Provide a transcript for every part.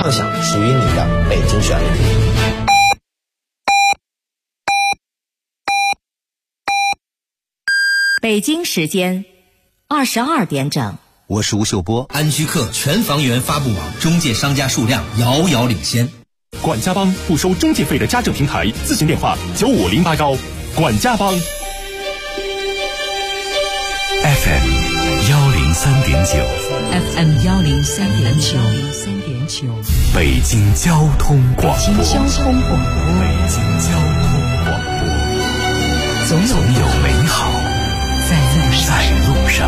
共享属于你的北京旋律。 北京时间22点整。 我是吴秀波。 安居客全房源发布网中介商家数量遥遥领先。 管家帮不收中介费的家政平台，咨询电话95081。管家帮。 FM 103.9 FM 103.9 北京交通广播。 北京交通广播。总有美好在路上。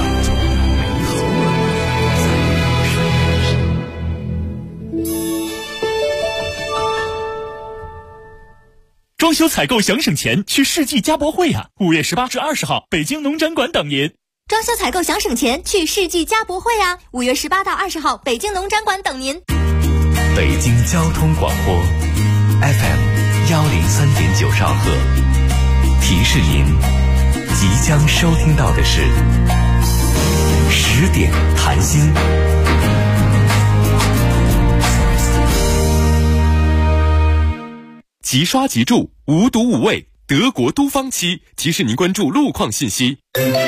装修采购想省钱，去世纪家博会啊！5月18至20号，北京农展馆等您。 装修采购想省钱，去世纪家博会啊！5月18到20号，北京农展馆等您。 北京交通广播 FM 103.9兆赫，提示您即将收听到的是10点谈心。 即刷即住，无毒无味，德国都方漆提示您关注路况信息。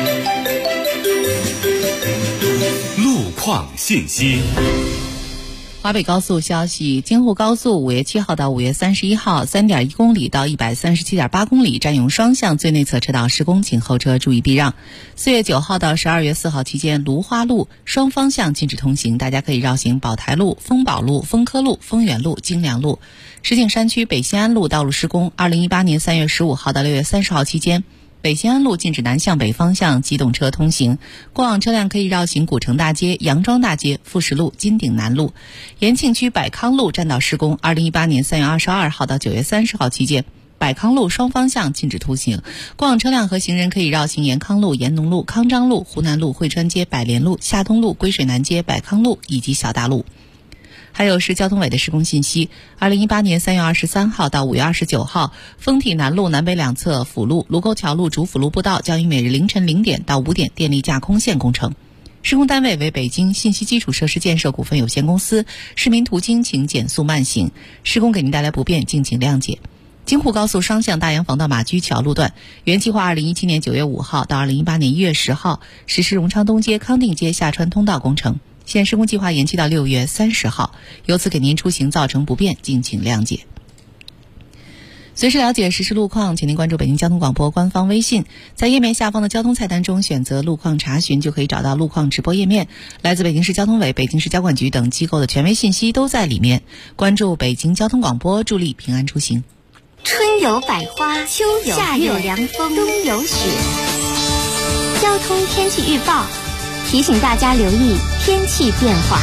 路况信息。 华北高速消息，京沪高速5月7号到5月31号 3.1 公里到 137.8 公里占用双向最内侧车道施工，请后车注意避让。4月9号到12月4号期间，芦花路双方向禁止通行，大家可以绕行宝台路、丰宝路、丰科路、丰源路、京良路。石景山区北新安路道路施工，2018年3月15号到6月30号期间，北新安路禁止南向北方向机动车通行，过往车辆可以绕行古城大街、杨庄大街、富士路、金鼎南路。延庆区百康路占道施工，2018年3月22号到9月30号期间，百康路双方向禁止通行，过往车辆和行人可以绕行延康路、延农路、康章路、湖南路、汇川街、百联路、夏东路、归水南街、百康路以及小大路。还有是交通委的施工信息，2018年3月23号到5月29号，丰体南路南北两侧辅路、卢沟桥路主辅路步道将于每日凌晨0点到5点电力架空线工程。施工单位为北京信息基础设施建设股份有限公司，市民途经请减速慢行，施工给您带来不便，敬请谅解。京沪高速双向大洋防道马驹桥路段，原计划2017年9月5号到2018年1月10号实施荣昌东街、康定街下穿通道工程，现施工计划延期到6月30号，由此给您出行造成不便，敬请谅解。随时了解实时路况，请您关注北京交通广播官方微信，在页面下方的交通菜单中选择路况查询，就可以找到路况直播页面，来自北京市交通委、北京市交管局等机构的权威信息都在里面。关注北京交通广播，助力平安出行。 春有百花，秋有夏有凉风，冬有雪。交通天气预报提醒大家留意天气变化。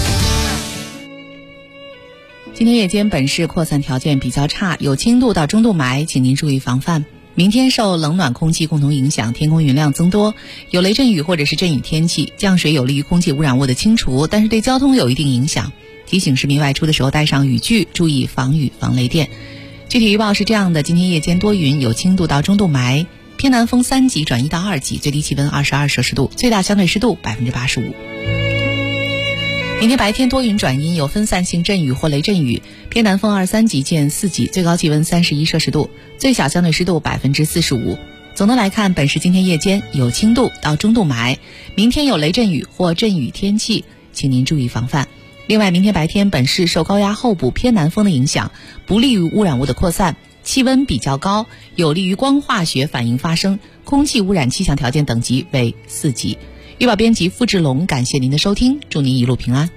今天夜间本市扩散条件比较差，有轻度到中度霾，请您注意防范。明天受冷暖空气共同影响，天空云量增多，有雷阵雨或者是阵雨天气，降水有利于空气污染物的清除，但是对交通有一定影响。提醒市民外出的时候带上雨具，注意防雨防雷电。具体预报是这样的，今天夜间多云，有轻度到中度霾，偏南风3级转1到2级，最低气温22摄氏度，最大相对湿度85%。明天白天多云转阴，有分散性阵雨或雷阵雨，偏南风23级见4级，最高气温31摄氏度，最小相对湿度45%。总的来看，本市今天夜间有轻度到中度霾，明天有雷阵雨或阵雨天气，请您注意防范。另外，明天白天本市受高压候补偏南风的影响，不利于污染物的扩散，气温比较高，有利于光化学反应发生，空气污染气象条件等级为4级。预报编辑付志龙，感谢您的收听，祝您一路平安。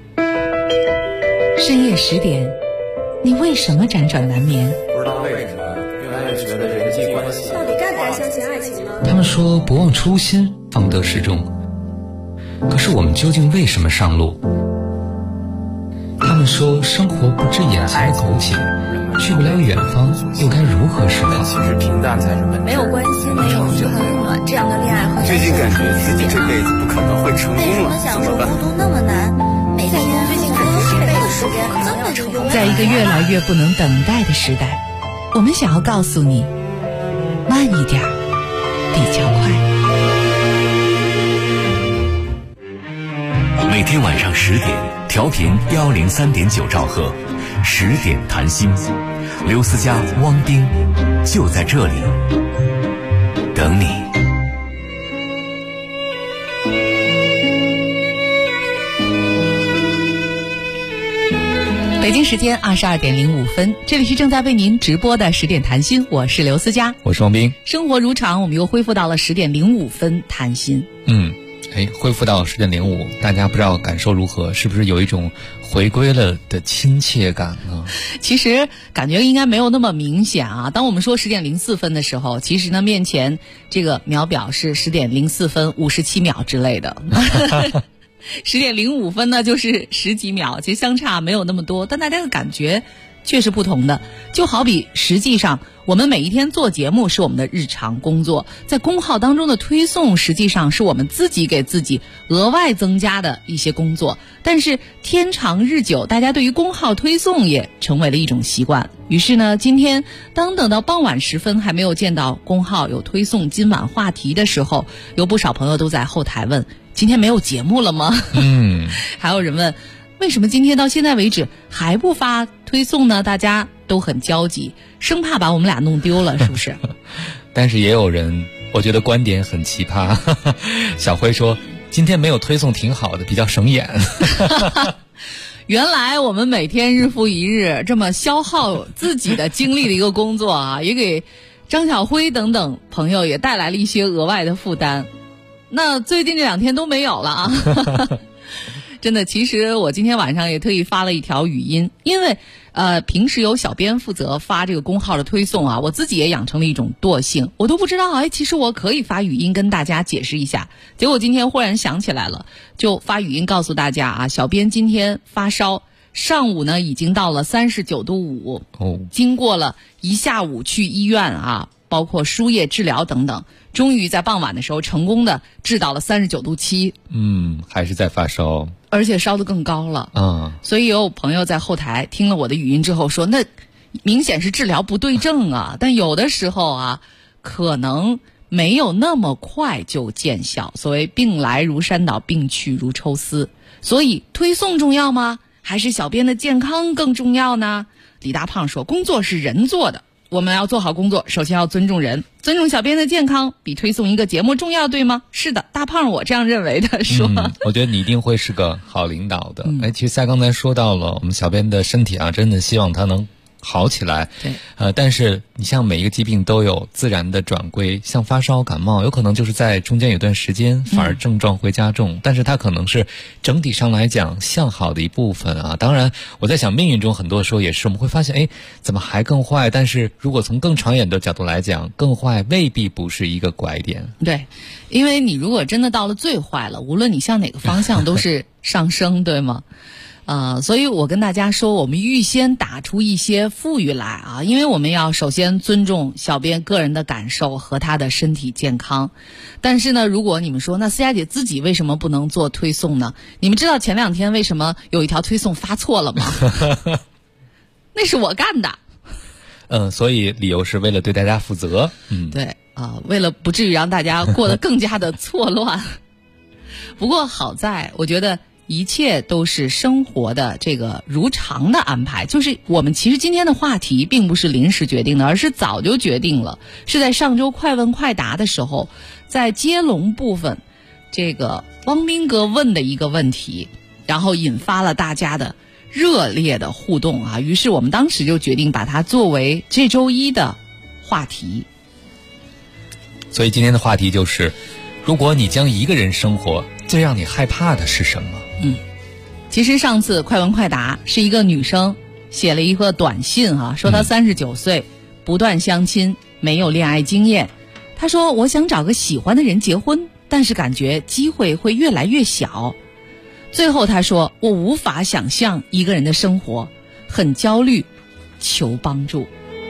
深夜10点，你为什么辗转难眠？ 不知道为什么，越来越觉得人际关系到底该不该相信爱情呢？ 他们说不忘初心，方得始终。可是我们究竟为什么上路？他们说生活不止眼前苟且，去不了远方，又该如何是好？ 其实平淡才是本质。 没有关系，没有就很暖，这样的恋爱和最近感觉自己这辈子不可能会成功了，怎么办？ 孤独那么难，每天最近感觉这辈子时间可能要成功。 在一个越来越不能等待的时代，我们想要告诉你，慢一点，比较快。 每天晚上10点， 调频103.9兆赫，10点谈心，刘思佳、汪冰就在这里等你。 北京时间22点05分，这里是正在为您直播的10点谈心，我是刘思佳， 我是王斌。 生活如常，我们又恢复到了10点05分谈心。 恢复到10点05，大家不知道感受如何？是不是有一种回归了的亲切感呢？ 其实感觉应该没有那么明显啊。当我们说10点04分的时候，其实呢面前这个秒表是10点04分57秒之类的。10点05分呢就是10几秒，其实相差没有那么多，但大家的感觉却是不同的。就好比实际上我们每一天做节目是我们的日常工作，在公号当中的推送实际上是我们自己给自己额外增加的一些工作，但是天长日久，大家对于公号推送也成为了一种习惯。于是呢，今天等到傍晚时分还没有见到公号有推送今晚话题的时候，有不少朋友都在后台问，今天没有节目了吗？还有人问，为什么今天到现在为止还不发推送呢？大家都很焦急，生怕把我们俩弄丢了，是不是？ 但是也有人，我觉得观点很奇葩。小辉说，今天没有推送挺好的，比较省眼。 原来我们每天日复一日这么消耗自己的精力的一个工作啊，也给张小辉等等朋友也带来了一些额外的负担。那最近这2天都没有了啊。真的，其实我今天晚上也特意发了一条语音，因为平时有小编负责发这个公号的推送啊，我自己也养成了一种惰性，我都不知道其实我可以发语音跟大家解释一下。结果今天忽然想起来了，就发语音告诉大家啊，小编今天发烧，上午呢已经到了39度5，经过了一下午去医院啊，包括输液治疗等等，终于在傍晚的时候成功的治到了39度7。 还是在发烧， 而且烧得更高了。所以有朋友在后台听了我的语音之后说，那明显是治疗不对症啊。但有的时候啊，可能没有那么快就见效。所谓病来如山倒，病去如抽丝。所以推送重要吗？还是小编的健康更重要呢？李大胖说，工作是人做的，我们要做好工作，首先要尊重人，尊重小编的健康比推送一个节目重要，对吗？是的，大胖我这样认为的。说我觉得你一定会是个好领导的。其实刚才说到了我们小编的身体啊，真的希望他能好起来。 对， 但是你像每一个疾病都有自然的转归，像发烧感冒有可能就是在中间有段时间反而症状会加重，但是它可能是整体上来讲向好的一部分啊。当然我在想命运中很多时候也是我们会发现怎么还更坏，但是如果从更长远的角度来讲，更坏未必不是一个拐点。 对，因为你如果真的到了最坏了，无论你向哪个方向都是上升，对吗？所以我跟大家说，我们预先打出一些富裕来啊，因为我们要首先尊重小编个人的感受和他的身体健康。但是呢，如果你们说，那思佳姐自己为什么不能做推送呢？你们知道前2天为什么有一条推送发错了吗？那是我干的。 所以理由是为了对大家负责。 对为了不至于让大家过得更加的错乱。不过好在我觉得一切都是生活的这个如常的安排，就是我们其实今天的话题并不是临时决定的，而是早就决定了，是在上周快问快答的时候，在接龙部分，这个汪斌哥问的一个问题，然后引发了大家的热烈的互动啊，于是我们当时就决定把它作为这周一的话题。 所以今天的话题就是，如果你将一个人生活，最让你害怕的是什么？ 其实上次快问快答是一个女生写了一个短信说她39岁，不断相亲，没有恋爱经验。她说我想找个喜欢的人结婚，但是感觉机会会越来越小。最后她说我无法想象一个人的生活，很焦虑，求帮助。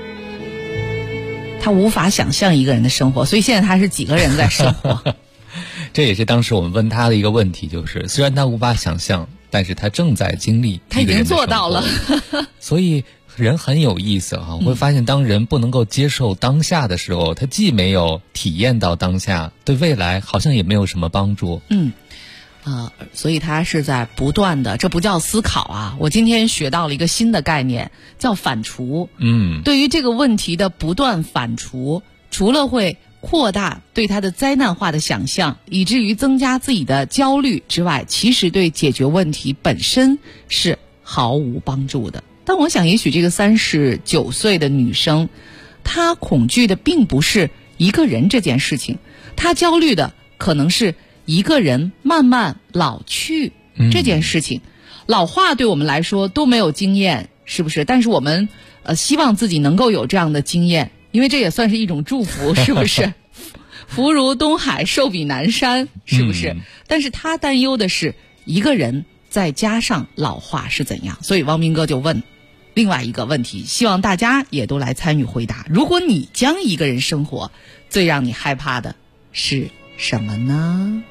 她无法想象一个人的生活，所以现在她是几个人在生活？ 这也是当时我们问他的一个问题，就是虽然他无法想象，但是他正在经历， 他已经做到了。 所以人很有意思我会发现当人不能够接受当下的时候，他既没有体验到当下，对未来好像也没有什么帮助。 所以他是在不断的，这不叫思考啊。我今天学到了一个新的概念，叫反刍。对于这个问题的不断反刍，除了会扩大对他的灾难化的想象，以至于增加自己的焦虑之外，其实对解决问题本身是毫无帮助的。但我想也许这个39岁的女生，她恐惧的并不是一个人这件事情，她焦虑的可能是一个人慢慢老去这件事情。老化对我们来说都没有经验，是不是？但是我们希望自己能够有这样的经验，因为这也算是一种祝福，是不是？福如东海，寿比南山，是不是？但是他担忧的是一个人再加上老化是怎样。所以汪明哥就问另外一个问题，希望大家也都来参与回答。如果你将一个人生活，最让你害怕的是什么呢？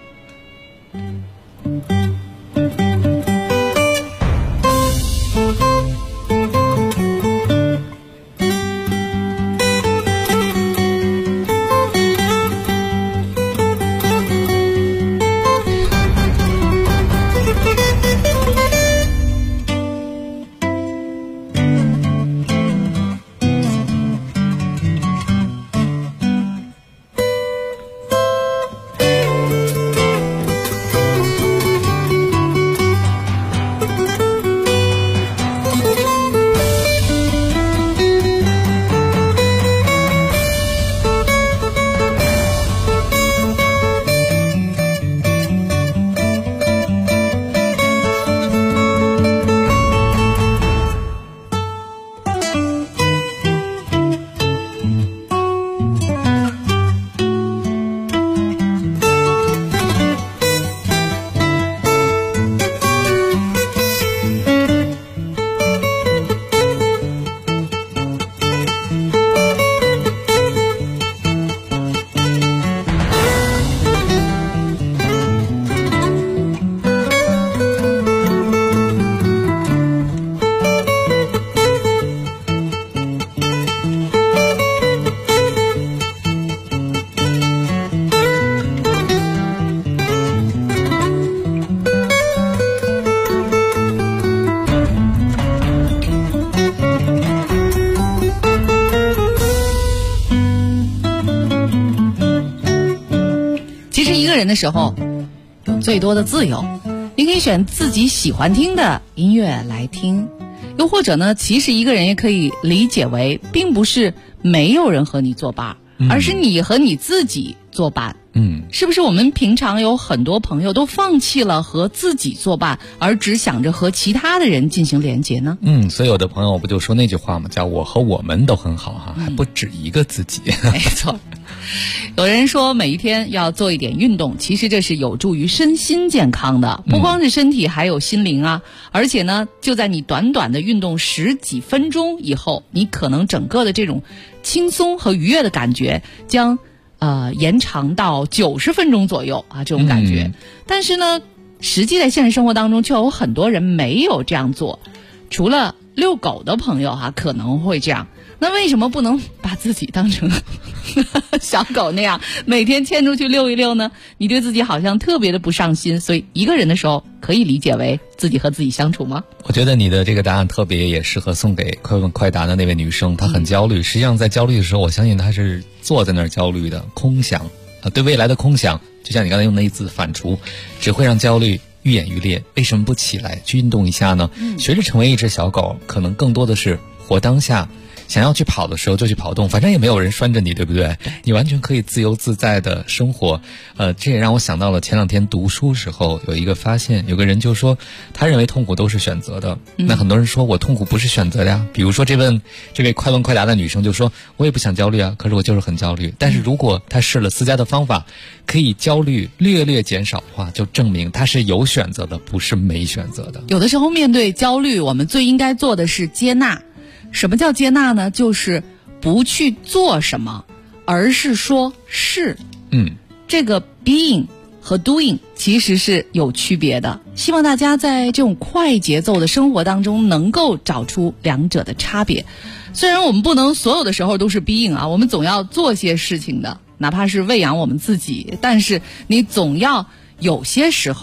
人的时候有最多的自由，你可以选自己喜欢听的音乐来听，又或者呢，其实一个人也可以理解为并不是没有人和你作伴，而是你和你自己作伴。是不是我们平常有很多朋友都放弃了和自己作伴，而只想着和其他的人进行连结呢？ 所以有的朋友不就说那句话吗？叫我和我们都很好哈，还不止一个自己。 没错。有人说每一天要做一点运动，其实这是有助于身心健康的，不光是身体还有心灵啊。而且呢，就在你短短的运动10几分钟以后，你可能整个的这种轻松和愉悦的感觉将延长到90分钟左右啊，这种感觉。但是呢，实际在现实生活当中却有很多人没有这样做，除了遛狗的朋友可能会这样。那为什么不能把自己当成小狗那样每天牵出去遛一遛呢？你对自己好像特别的不上心，所以一个人的时候可以理解为自己和自己相处吗？ 我觉得你的这个答案特别也适合送给快问快答的那位女生，她很焦虑，实际上在焦虑的时候，我相信她是坐在那儿焦虑的，空想对未来的空想，就像你刚才用那一字反刍，只会让焦虑愈演愈烈。为什么不起来去运动一下呢？学着成为一只小狗，可能更多的是活当下，想要去跑的时候就去跑动，反正也没有人拴着你，对不对？你完全可以自由自在的生活。这也让我想到了前两天读书时候有一个发现，有个人就说他认为痛苦都是选择的。那很多人说我痛苦不是选择的呀。比如说这位快问快答的女生就说，我也不想焦虑啊，可是我就是很焦虑。但是如果她试了思佳的方法，可以焦虑略略减少的话，就证明她是有选择的，不是没选择的。 有的时候面对焦虑，我们最应该做的是接纳。什么叫接纳呢？就是不去做什么，而是说是。这个 being 和 doing 其实是有区别的。希望大家在这种快节奏的生活当中能够找出两者的差别。虽然我们不能所有的时候都是 being 啊，我们总要做些事情的，哪怕是喂养我们自己，但是你总要有些时候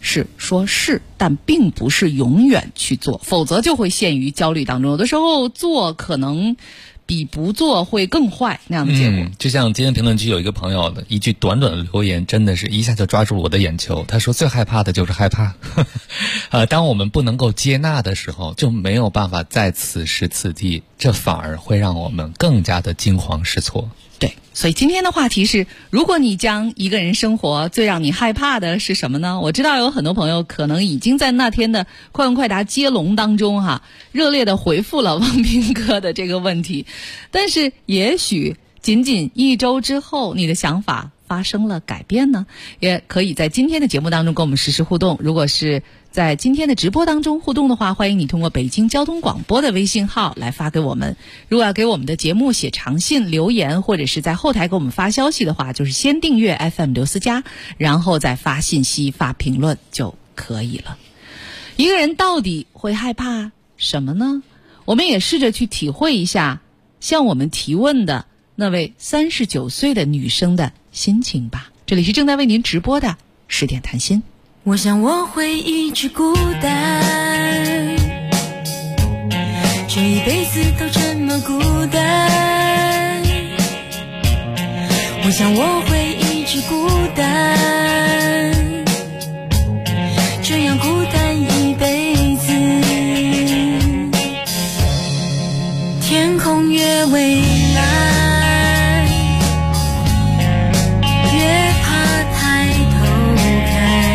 是说是，但并不是永远去做，否则就会陷于焦虑当中。有的时候做可能比不做会更坏那样的结果。 就像今天评论区有一个朋友的一句短短的留言，真的是一下就抓住了我的眼球。他说最害怕的就是害怕当我们不能够接纳的时候，就没有办法在此时此地，这反而会让我们更加的惊慌失措。 对，所以今天的话题是，如果你将一个人生活，最让你害怕的是什么呢？我知道有很多朋友可能已经在那天的快问快答接龙当中热烈的回复了汪斌哥的这个问题，但是也许仅仅1周之后，你的想法发生了改变呢？也可以在今天的节目当中跟我们实时互动。如果是在今天的直播当中互动的话，欢迎你通过北京交通广播的微信号来发给我们。如果要给我们的节目写长信留言，或者是在后台给我们发消息的话，就是先订阅 FM 刘思佳，然后再发信息发评论就可以了。一个人到底会害怕什么呢？我们也试着去体会一下向我们提问的那位39岁的女生的心情吧。这里是正在为您直播的10点谈心。 我想我会一直孤单，这一辈子都这么孤单。我想我会一直孤单，这样孤单一辈子。天空越蔚蓝，越怕抬头看。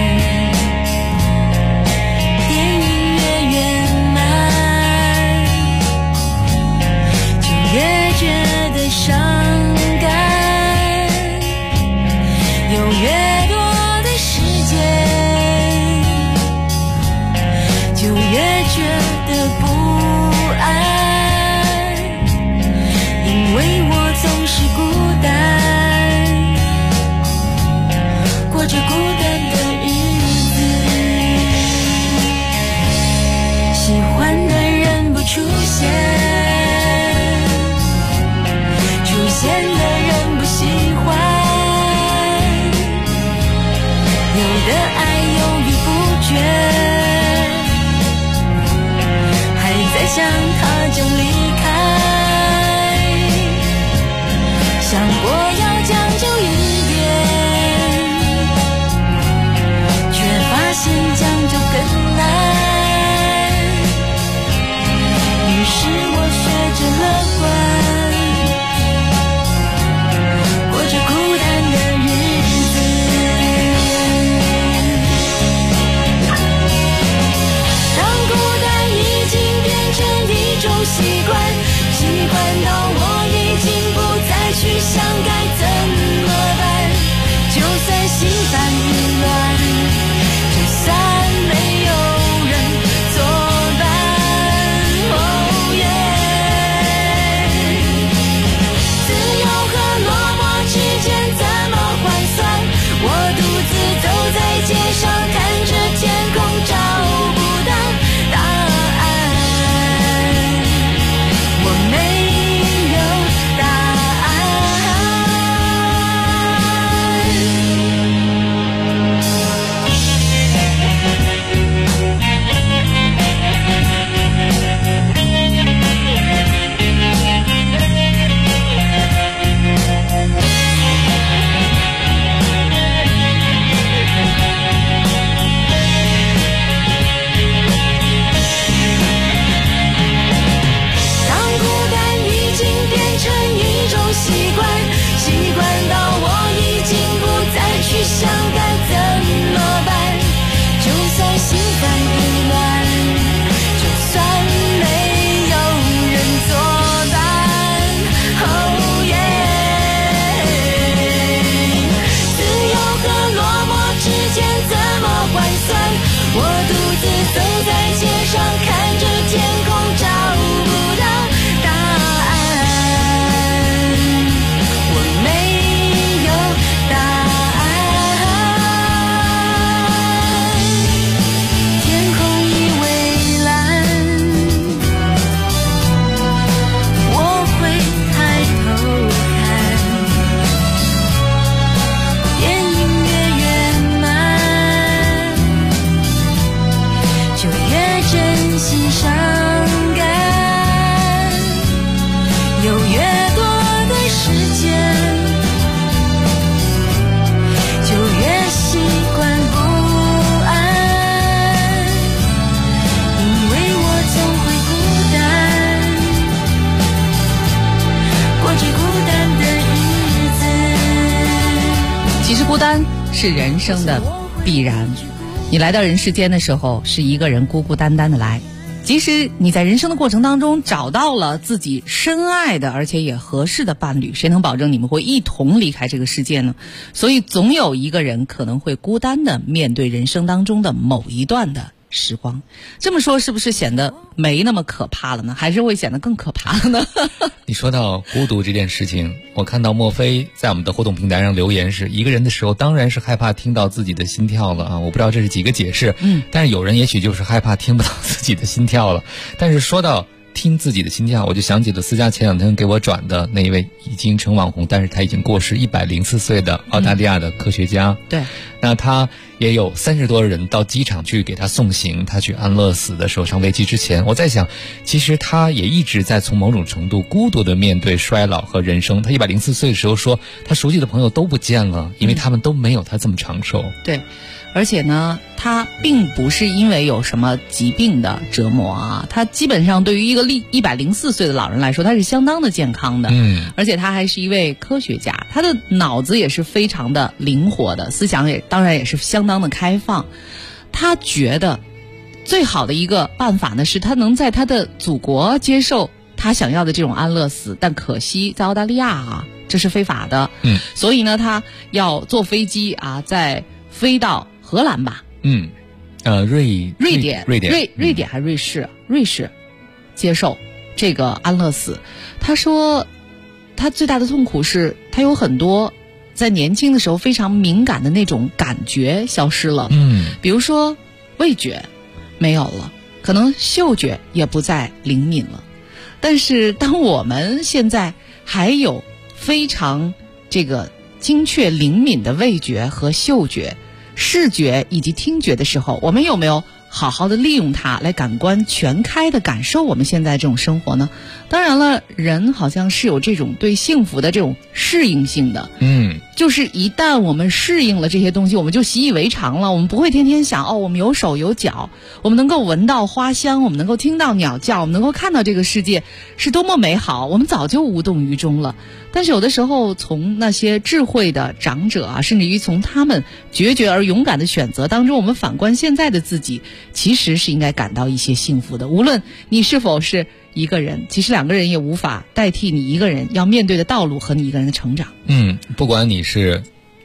伤感，有越多的时间，就越觉得不安，因为我总是孤单，过着孤单的日子，喜欢的人不出现，出现的人不喜欢，有的爱犹豫不决，还在想他就离开，想过要将就一点，却发现将就更难，于是我学着乐观，习惯到我已经不再去想该怎么办，就算心烦意乱，就算没有人作伴，自由和落寞之间怎么换算？我独自走在街上，看着天空，找不到答案。我没有答案。 孤单是人生的必然。你来到人世间的时候，是一个人孤孤单单的来。即使你在人生的过程当中找到了自己深爱的而且也合适的伴侣，谁能保证你们会一同离开这个世界呢？所以总有一个人可能会孤单的面对人生当中的某一段的时光。这么说是不是显得没那么可怕了呢？还是会显得更可怕了呢？ 你说到孤独这件事情，我看到莫非在我们的互动平台上留言是，一个人的时候当然是害怕听到自己的心跳了啊！我不知道这是几个解释，但是有人也许就是害怕听不到自己的心跳了。但是说到听自己的心跳，我就想起了思佳前两天给我转的那一位已经成网红，但是他已经过世104岁的澳大利亚的科学家。 对， 那他也有30多人到机场去给他送行，他去安乐死的时候上飞机之前，我在想，其实他也一直在从某种程度孤独的面对衰老和人生。他104岁的时候说，他熟悉的朋友都不见了，因为他们都没有他这么长寿。 对，而且呢，他并不是因为有什么疾病的折磨啊，他基本上对于一个104岁的老人来说，他是相当的健康的。而且他还是一位科学家，他的脑子也是非常的灵活的，思想也当然也是相当的开放。他觉得最好的一个办法呢，是他能在他的祖国接受他想要的这种安乐死，但可惜在澳大利亚啊，这是非法的。所以呢，他要坐飞机啊，再飞到荷兰吧。瑞典还瑞士接受这个安乐死。他说他最大的痛苦是他有很多在年轻的时候非常敏感的那种感觉消失了。比如说味觉没有了，可能嗅觉也不再灵敏了。但是当我们现在还有非常这个精确灵敏的味觉和嗅觉、视觉以及听觉的时候，我们有没有好好的利用它来感官全开的感受我们现在这种生活呢？当然了，人好像是有这种对幸福的这种适应性的。就是一旦我们适应了这些东西，我们就习以为常了，我们不会天天想我们有手有脚，我们能够闻到花香，我们能够听到鸟叫，我们能够看到这个世界是多么美好，我们早就无动于衷了。但是有的时候从那些智慧的长者啊，甚至于从他们决绝而勇敢的选择当中，我们反观现在的自己，其实是应该感到一些幸福的。无论你是否是一个人，其实2个人也无法代替你一个人要面对的道路和你一个人的成长。 不管你是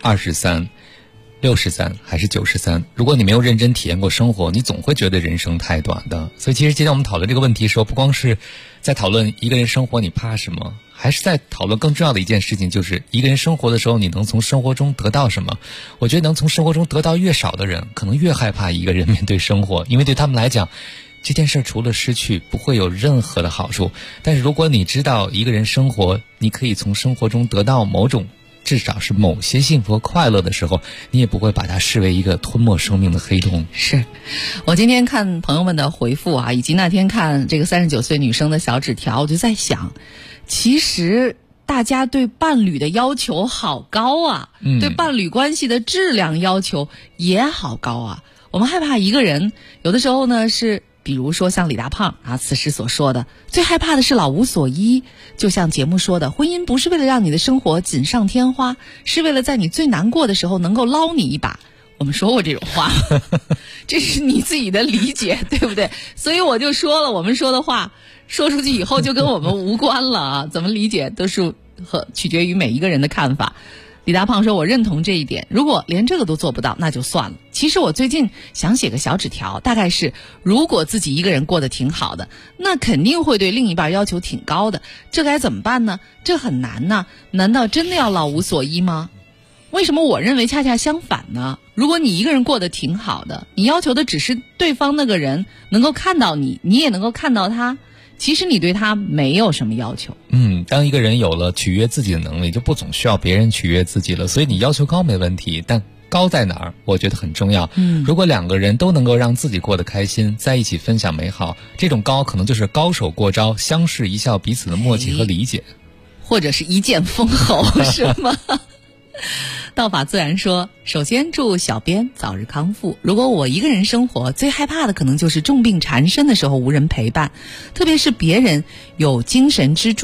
23、63还是93，如果你没有认真体验过生活，你总会觉得人生太短的。所以其实今天我们讨论这个问题时候，不光是在讨论一个人生活你怕什么，还是在讨论更重要的一件事情，就是一个人生活的时候你能从生活中得到什么。我觉得能从生活中得到越少的人，可能越害怕一个人面对生活，因为对他们来讲这件事除了失去不会有任何的好处。但是如果你知道一个人生活你可以从生活中得到某种至少是某些幸福和快乐的时候，你也不会把它视为一个吞没生命的黑洞。 是我今天看朋友们的回复啊，以及那天看这个39岁女生的小纸条，我就在想，其实大家对伴侣的要求好高啊，对伴侣关系的质量要求也好高啊。我们害怕一个人，有的时候呢是比如说像李大胖啊此时所说的，最害怕的是老无所依。就像节目说的，婚姻不是为了让你的生活锦上添花，是为了在你最难过的时候能够捞你一把。我们说过这种话这是你自己的理解，对不对？所以我就说了，我们说的话说出去以后就跟我们无关了啊，怎么理解都是取决于每一个人的看法。李大胖说，我认同这一点，如果连这个都做不到那就算了。其实我最近想写个小纸条，大概是如果自己一个人过得挺好的，那肯定会对另一半要求挺高的，这该怎么办呢？这很难呢，难道真的要老无所依吗？为什么我认为恰恰相反呢？如果你一个人过得挺好的，你要求的只是对方那个人能够看到你，你也能够看到他，其实你对他没有什么要求。 当一个人有了取悦自己的能力，就不总需要别人取悦自己了。所以你要求高没问题，但高在哪儿我觉得很重要。如果2个人都能够让自己过得开心，在一起分享美好，这种高可能就是高手过招，相视一笑，彼此的默契和理解， 或者是一剑封喉是吗？道法自然说，首先祝小编早日康复。如果我一个人生活，最害怕的可能就是重病缠身的时候无人陪伴，特别是别人有精神支柱，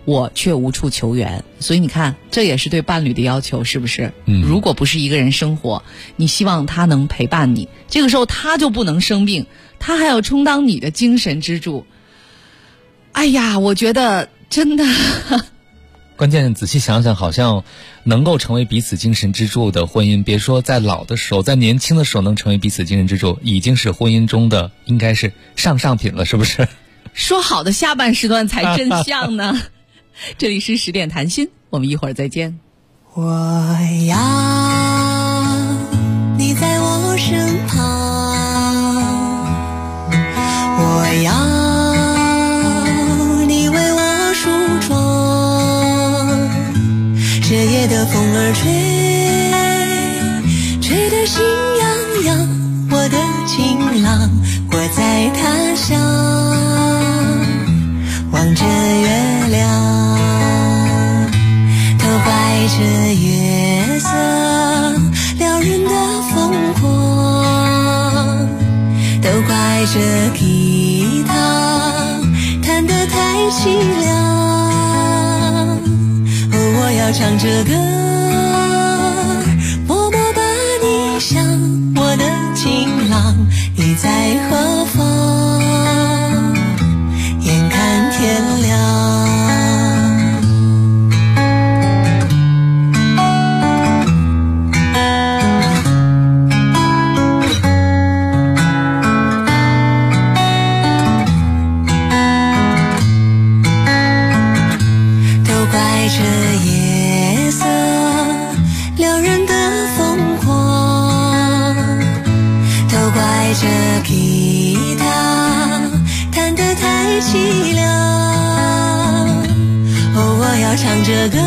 我却无处求援。所以你看，这也是对伴侣的要求，是不是？如果不是一个人生活，你希望他能陪伴你，这个时候他就不能生病，他还要充当你的精神支柱。哎呀，我觉得真的关键仔细想想，好像能够成为彼此精神支柱的婚姻，别说在老的时候，在年轻的时候能成为彼此精神支柱，已经是婚姻中的应该是上品了，是不是？ 说好的下半时段才真相呢。这里是10点谈心，我们一会儿再见。 我要你在我身旁，我要你为我梳妆，这夜的风儿吹得心痒痒，我的情郎我在他乡望着月亮，都怪这月色撩人的疯狂，都怪这吉他弹得太凄凉。我要唱着歌，默默把你想，我的情郎你在何方？眼看天亮，都怪这夜色撩人的疯狂，都怪这吉他弹得太凄凉。我要唱着歌，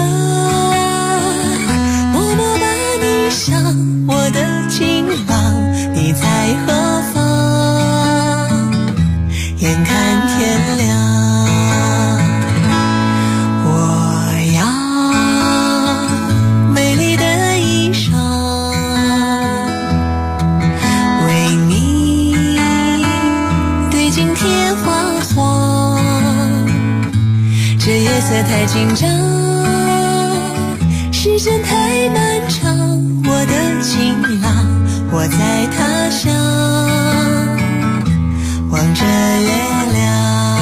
默默把你想，我的情郎你在何方？眼看天亮，我要美丽的衣裳为你对镜贴花黄，这夜色太紧张，时间太漫长，我的情郎我在他乡望着月亮。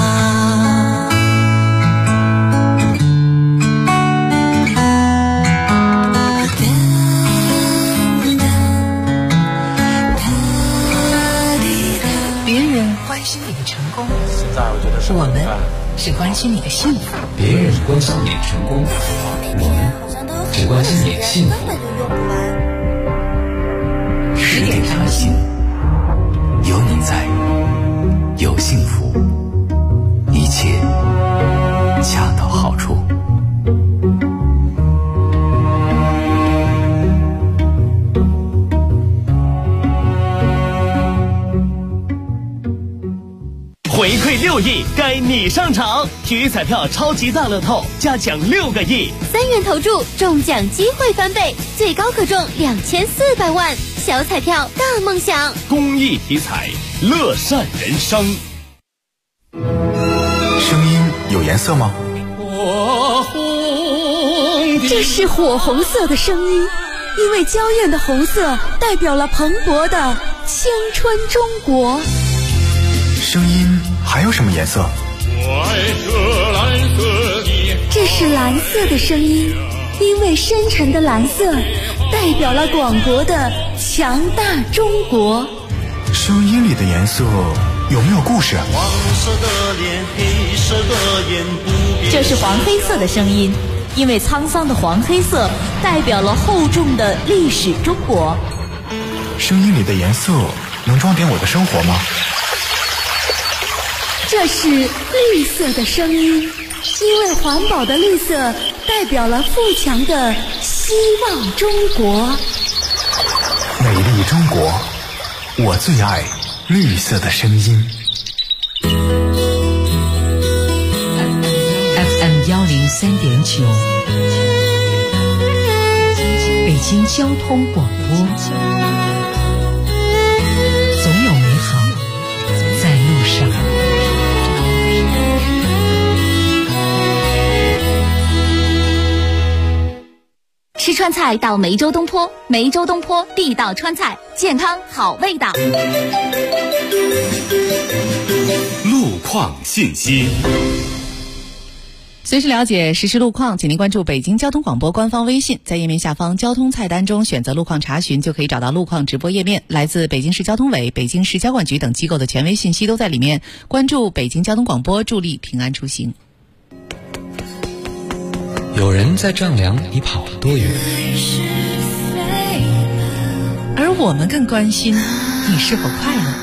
别人关心你的成功，我们只关心你的幸福。 别人关心你的成功，我们只关心你的幸福。 10点谈心，有你在，有幸福，一切恰到好处。 回馈6亿，该你上场！体育彩票超级大乐透加奖6个亿 ，3元投注中奖机会翻倍，最高可中2400万。小彩票大梦想， 公益体彩，乐善人生。 声音有颜色吗？ 这是火红色的声音，因为娇艳的红色代表了蓬勃的青春中国。 声音还有什么颜色？ 这是蓝色的声音，因为深沉的蓝色代表了广博的强大中国。 声音里的颜色有没有故事？ 黄色的脸，黑色的眼， 这是黄黑色的声音，因为沧桑的黄黑色代表了厚重的历史中国。 声音里的颜色能装点我的生活吗？ 这是绿色的声音，因为环保的绿色代表了富强的希望中国。 美丽中国，我最爱绿色的声音。 FM 103.9，北京交通广播，总有美好在路上。 川菜到梅州东坡，梅州东坡地道川菜，健康好味道。 路况信息。 随时了解实时路况，请您关注北京交通广播官方微信，在页面下方交通菜单中选择路况查询，就可以找到路况直播页面。来自北京市交通委、北京市交管局等机构的权威信息都在里面。关注北京交通广播，助力平安出行。 有人在丈量你跑了多远， 而我们更关心你是否快乐。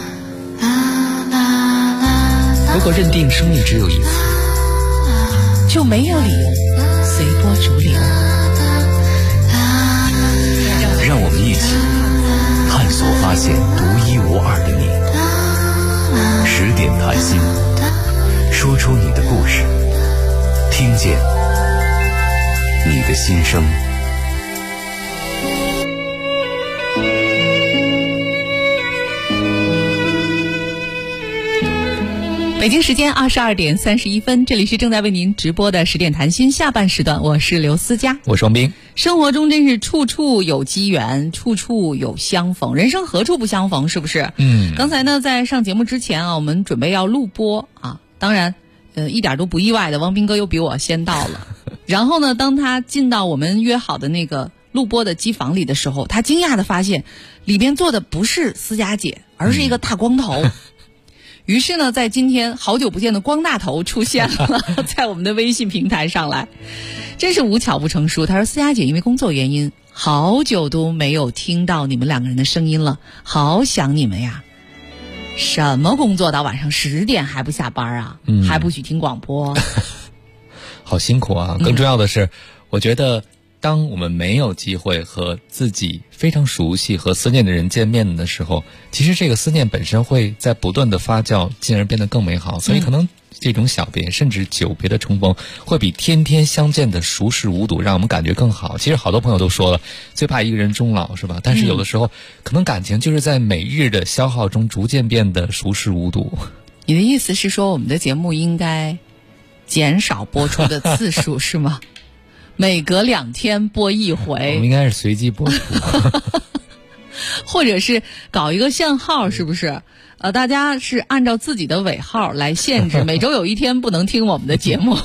如果认定生命只有一次， 就没有理由随波逐流。 让我们一起探索发现独一无二的你。10点谈心，说出你的故事，听见你的心声。 北京时间22点31分，这里是正在为您直播的10点谈心下半时段，我是刘思佳， 我是王斌。 生活中真是处处有机缘，处处有相逢，人生何处不相逢，是不是？刚才呢，在上节目之前啊，我们准备要录播啊，当然，一点都不意外的，王斌哥又比我先到了。然后呢，当他进到我们约好的那个录播的机房里的时候，他惊讶的发现，里边坐的不是思佳姐，而是一个大光头。于是呢，在今天好久不见的光大头出现了在我们的微信平台上来，真是无巧不成书。他说思佳姐因为工作原因好久都没有听到你们两个人的声音了，好想你们呀。什么工作到晚上10点还不下班啊？还不许听广播。 好辛苦啊。更重要的是，我觉得当我们没有机会和自己非常熟悉和思念的人见面的时候，其实这个思念本身会在不断的发酵，进而变得更美好。所以可能这种小别甚至久别的重逢，会比天天相见的熟视无睹让我们感觉更好。其实好多朋友都说了，最怕一个人终老，是吧？但是有的时候，可能感情就是在每日的消耗中逐渐变得熟视无睹。 你的意思是说，我们的节目应该减少播出的次数是吗？每隔2天播一回， 我们应该是随机播出， 或者是搞一个限号，是不是？大家是按照自己的尾号来限制，每周有1天不能听我们的节目。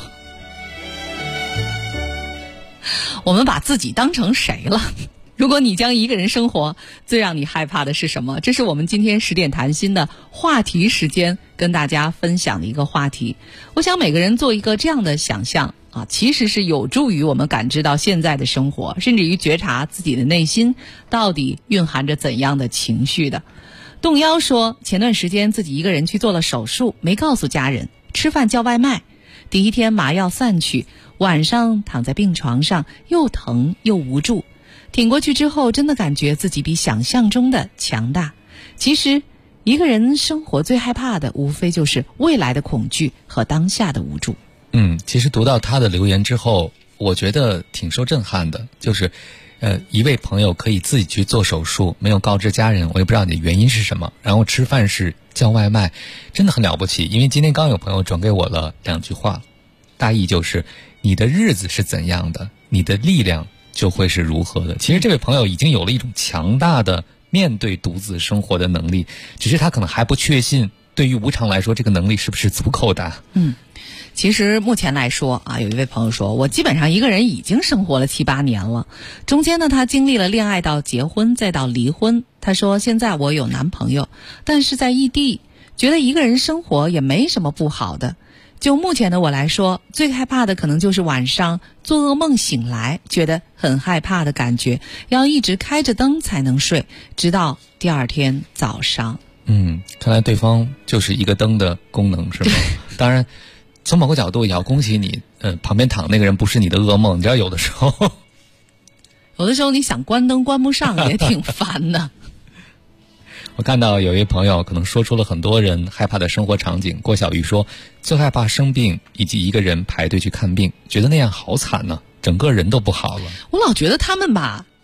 我们把自己当成谁了？如果你将一个人生活，最让你害怕的是什么？这是我们今天10点谈心的话题时间，跟大家分享的一个话题。我想每个人做一个这样的想象啊，其实是有助于我们感知到现在的生活，甚至于觉察自己的内心到底蕴含着怎样的情绪的。动幺说，前段时间自己一个人去做了手术，没告诉家人，吃饭叫外卖，第一天麻药散去，晚上躺在病床上，又疼又无助。挺过去之后，真的感觉自己比想象中的强大。其实一个人生活最害怕的无非就是未来的恐惧和当下的无助。 其实读到他的留言之后，我觉得挺受震撼的，就是一位朋友可以自己去做手术，没有告知家人，我也不知道你的原因是什么，然后吃饭是叫外卖，真的很了不起。因为今天刚有朋友转给我了2句话，大意就是你的日子是怎样的，你的力量就会是如何的。其实这位朋友已经有了一种强大的面对独自生活的能力，只是他可能还不确信对于无常来说这个能力是不是足够大。 其实目前来说啊，有一位朋友说，我基本上一个人已经生活了7、8年了，中间呢他经历了恋爱到结婚再到离婚。他说现在我有男朋友，但是在异地，觉得一个人生活也没什么不好的。就目前的我来说，最害怕的可能就是晚上做噩梦醒来，觉得很害怕的感觉，要一直开着灯才能睡，直到第2天早上。 看来对方就是一个灯的功能，是吗？当然从某个角度也要恭喜你，旁边躺那个人不是你的噩梦。你知道有的时候你想关灯关不上也挺烦的。 我看到有一位朋友可能说出了很多人害怕的生活场景。郭小玉说，最害怕生病以及一个人排队去看病，觉得那样好惨呢，整个人都不好了。 我老觉得他们吧，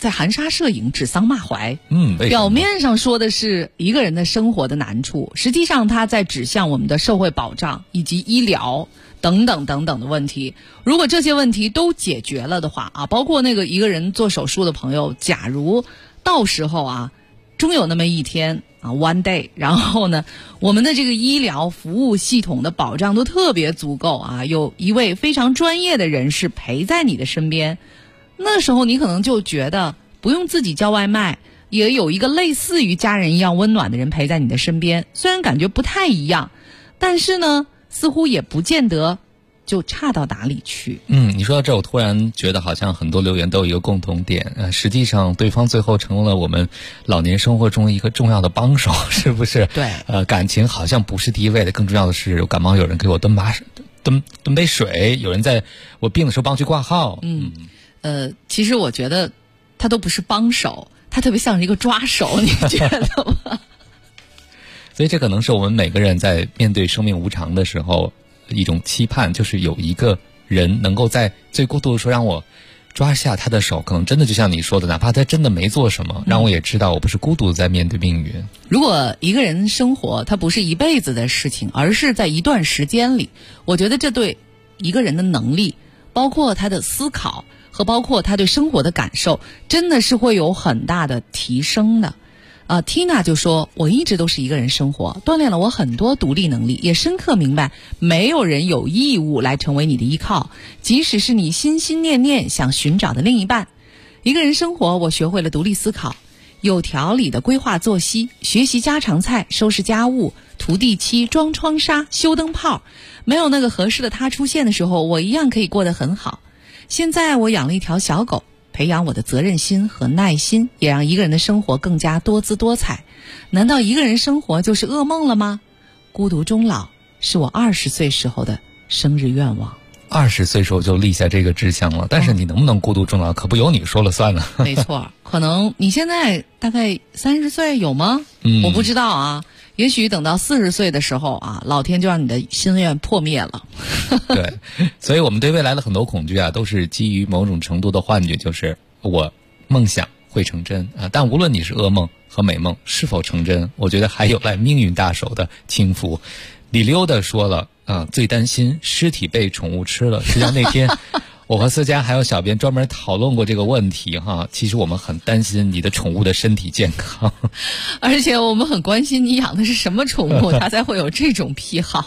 在含沙射影、指桑骂槐。 为什么？ 表面上说的是一个人的生活的难处，实际上他在指向我们的社会保障以及医疗等等等等的问题。如果这些问题都解决了的话啊，包括那个一个人做手术的朋友，假如到时候啊，终有那么一天啊 ，one day， 然后呢，我们的这个医疗服务系统的保障都特别足够啊，有一位非常专业的人士陪在你的身边，那时候你可能就觉得不用自己叫外卖，也有一个类似于家人一样温暖的人陪在你的身边。虽然感觉不太一样，但是呢，似乎也不见得就差到哪里去。 你说到这，我突然觉得好像很多留言都有一个共同点，实际上对方最后成了我们老年生活中一个重要的帮手，是不是？ 对。 感情好像不是第一位的，更重要的是，我感冒有人给我端杯水，有人在我病的时候帮我去挂号。 其实我觉得他都不是帮手，他特别像是一个抓手，你觉得吗？ 所以这可能是我们每个人在面对生命无常的时候一种期盼，就是有一个人能够在最孤独的时候让我抓下他的手，可能真的就像你说的，哪怕他真的没做什么，让我也知道我不是孤独的在面对命运。 如果一个人生活它不是一辈子的事情，而是在一段时间里，我觉得这对一个人的能力，包括他的思考和包括他对生活的感受，真的是会有很大的提升的。Tina 就说，我一直都是一个人生活，锻炼了我很多独立能力，也深刻明白没有人有义务来成为你的依靠，即使是你心心念念想寻找的另一半。一个人生活，我学会了独立思考，有条理的规划作息，学习家常菜，收拾家务，涂地漆，装窗纱，修灯泡。没有那个合适的他出现的时候，我一样可以过得很好。现在我养了一条小狗，培养我的责任心和耐心，也让一个人的生活更加多姿多彩。难道一个人生活就是噩梦了吗？孤独终老是我20岁时候的生日愿望。 20岁时候就立下这个志向了，但是你能不能孤独终老，可不由你说了算了。 没错，可能你现在大概30岁有吗？我不知道啊。也许等到40岁的时候啊，老天就让你的心愿破灭了。 对，所以我们对未来的很多恐惧啊，都是基于某种程度的幻觉，就是我梦想会成真啊。但无论你是噩梦和美梦是否成真，我觉得还有赖命运大手的轻浮。李溜的说了最担心尸体被宠物吃了。实际上那天我和思佳还有小编专门讨论过这个问题哈。其实我们很担心你的宠物的身体健康， 而且我们很关心你养的是什么宠物，它才会有这种癖好。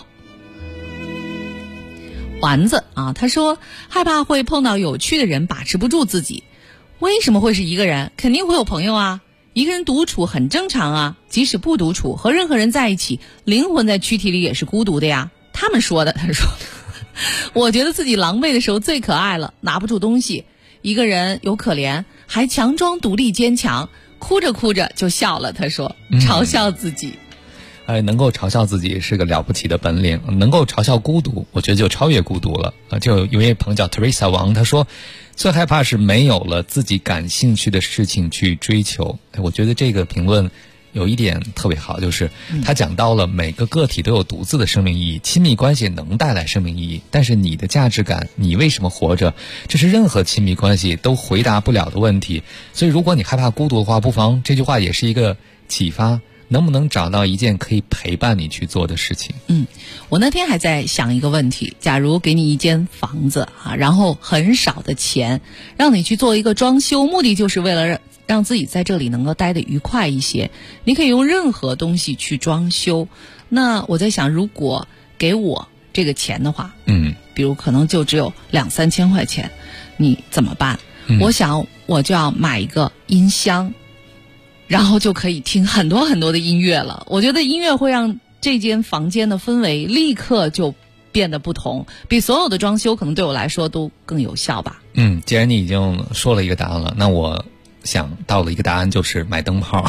丸子啊，他说害怕会碰到有趣的人，把持不住自己。为什么会是一个人？肯定会有朋友啊。一个人独处很正常啊，即使不独处，和任何人在一起，灵魂在躯体里也是孤独的呀。他们说的，他说我觉得自己狼狈的时候最可爱了，拿不住东西，一个人有可怜，还强装独立坚强，哭着哭着就笑了。他说嘲笑自己。 能够嘲笑自己是个了不起的本领，能够嘲笑孤独，我觉得就超越孤独了。就有一位朋友叫 Teresa 王，他说最害怕是没有了自己感兴趣的事情去追求。我觉得这个评论有一点特别好，就是他讲到了每个个体都有独自的生命意义，亲密关系能带来生命意义，但是你的价值感，你为什么活着，这是任何亲密关系都回答不了的问题。所以如果你害怕孤独的话，不妨这句话也是一个启发，能不能找到一件可以陪伴你去做的事情。 我那天还在想一个问题，假如给你一间房子然后很少的钱让你去做一个装修，目的就是为了让自己在这里能够待得愉快一些，你可以用任何东西去装修。那我在想，如果给我这个钱的话，比如可能就只有2-3千块钱，你怎么办？我想我就要买一个音箱，然后就可以听很多很多的音乐了。我觉得音乐会让这间房间的氛围立刻就变得不同，比所有的装修可能对我来说都更有效吧。 既然你已经说了一个答案了，那我想到了一个答案，就是买灯泡。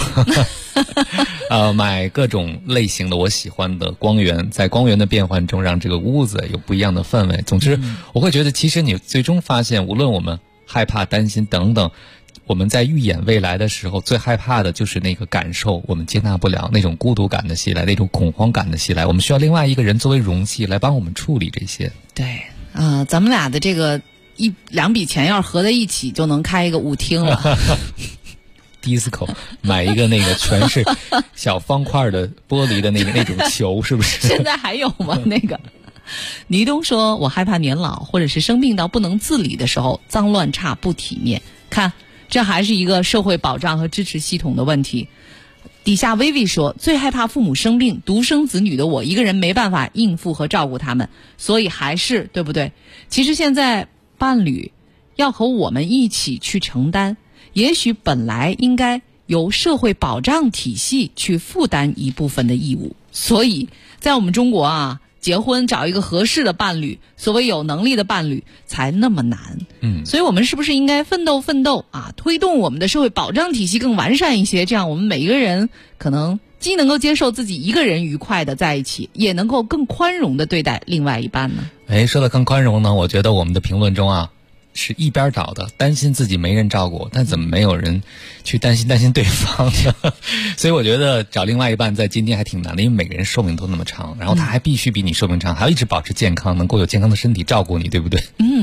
买各种类型的我喜欢的光源，在光源的变换中让这个屋子有不一样的氛围。总之我会觉得其实你最终发现，无论我们害怕担心等等，我们在预演未来的时候，最害怕的就是那个感受我们接纳不了，那种孤独感的袭来，那种恐慌感的袭来，我们需要另外一个人作为容器来帮我们处理这些。 对咱们俩的这个两笔钱要是合在一起，就能开一个舞厅了。 disco 买一个那个全是小方块的玻璃的那种球，是不是？ 现在还有吗？那个倪东说，我害怕年老或者是生病到不能自理的时候，脏乱差不体面。看，这还是一个社会保障和支持系统的问题。底下薇薇说，最害怕父母生病，独生子女的我一个人没办法应付和照顾他们，所以还是对不对？其实现在伴侣要和我们一起去承担，也许本来应该由社会保障体系去负担一部分的义务。所以在我们中国啊，结婚找一个合适的伴侣，所谓有能力的伴侣才那么难。所以我们是不是应该奋斗啊，推动我们的社会保障体系更完善一些，这样我们每一个人可能既能够接受自己一个人愉快的在一起，也能够更宽容的对待另外一半呢？ 说的更宽容呢，我觉得我们的评论中啊是一边倒的，担心自己没人照顾，但怎么没有人去担心对方呢？所以我觉得找另外一半在今天还挺难的，因为每个人寿命都那么长，然后他还必须比你寿命长，还要一直保持健康，能够有健康的身体照顾你，对不对？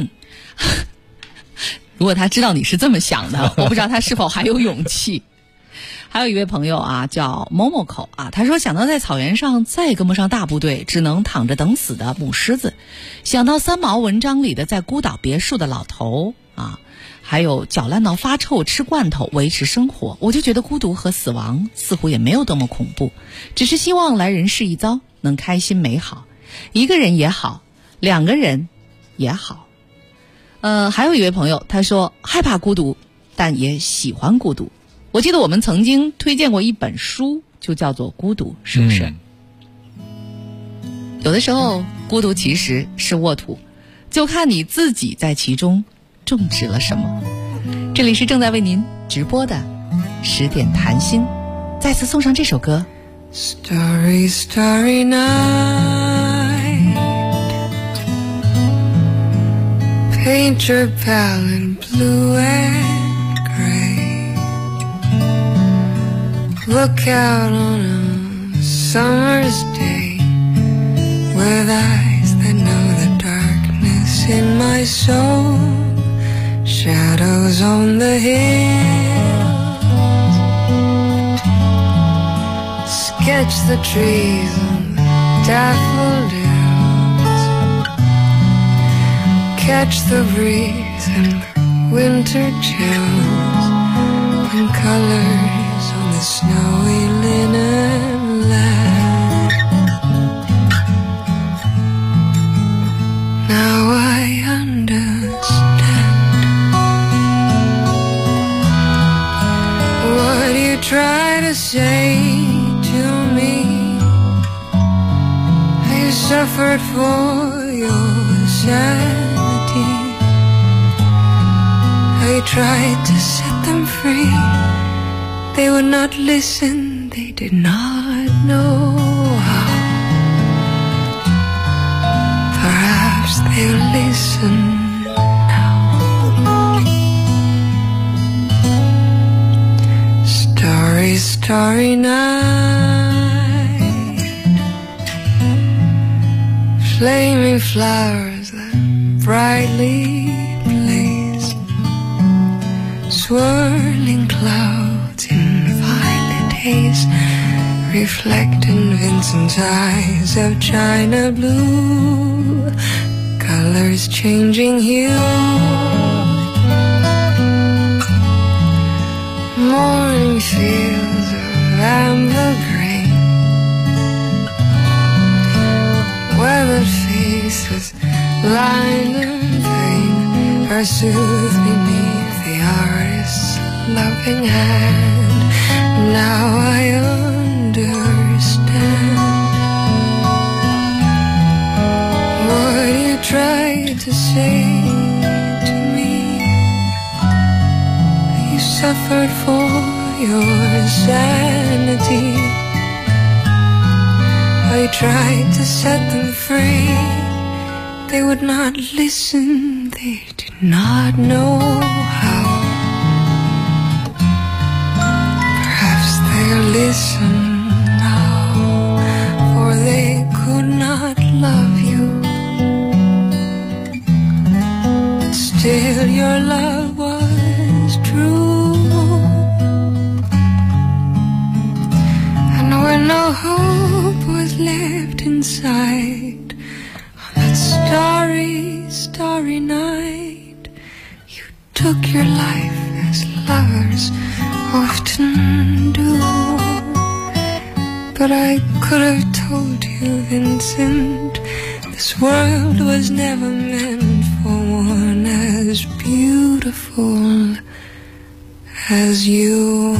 如果他知道你是这么想的，我不知道他是否还有勇气。还有一位朋友啊，叫某某口啊，他说想到在草原上再也跟不上大部队，只能躺着等死的母狮子，想到三毛文章里的在孤岛别墅的老头啊，还有搅烂到发臭吃罐头维持生活，我就觉得孤独和死亡似乎也没有多么恐怖，只是希望来人世一遭能开心美好，一个人也好，两个人也好。还有一位朋友他说害怕孤独，但也喜欢孤独。我记得我们曾经推荐过一本书，就叫做《孤独》，是不是？有的时候孤独其实是沃土，就看你自己在其中种植了什么。这里是正在为您直播的10点谈心，再次送上这首歌。 Starry, starry night, paint your palette blue and gray, look out on a summer's day with eyes that know the darkness in my soul, shadows on the hills, sketch the trees and daffodils, catch the breeze and the winter chills, and colors on the snowy linen land. Now I understand what you try to say to me. I suffered for your sanity. I tried to set them free. They would not listen, they did not know how. Perhaps they'll listen now. Starry, starry night, flaming flowers that brightly blaze, swirling clouds in violet haze, reflecting Vincent's eyes of china blue, colors changing hue, morning fields of amber grain, weathered faces lined in pain are soothed beneath the artist's loving hand. Now I understand what you tried to say to me. You suffered for your sanity. I tried to set them free. They would not listen, they did not know how. Perhaps they'll listen now, for they could not love you. But still your love was true. And when no hope was left inside, on that starry, starry night, you took your life as lovers often do. But I could have told you, Vincent, this world was never meant for one as beautiful as you.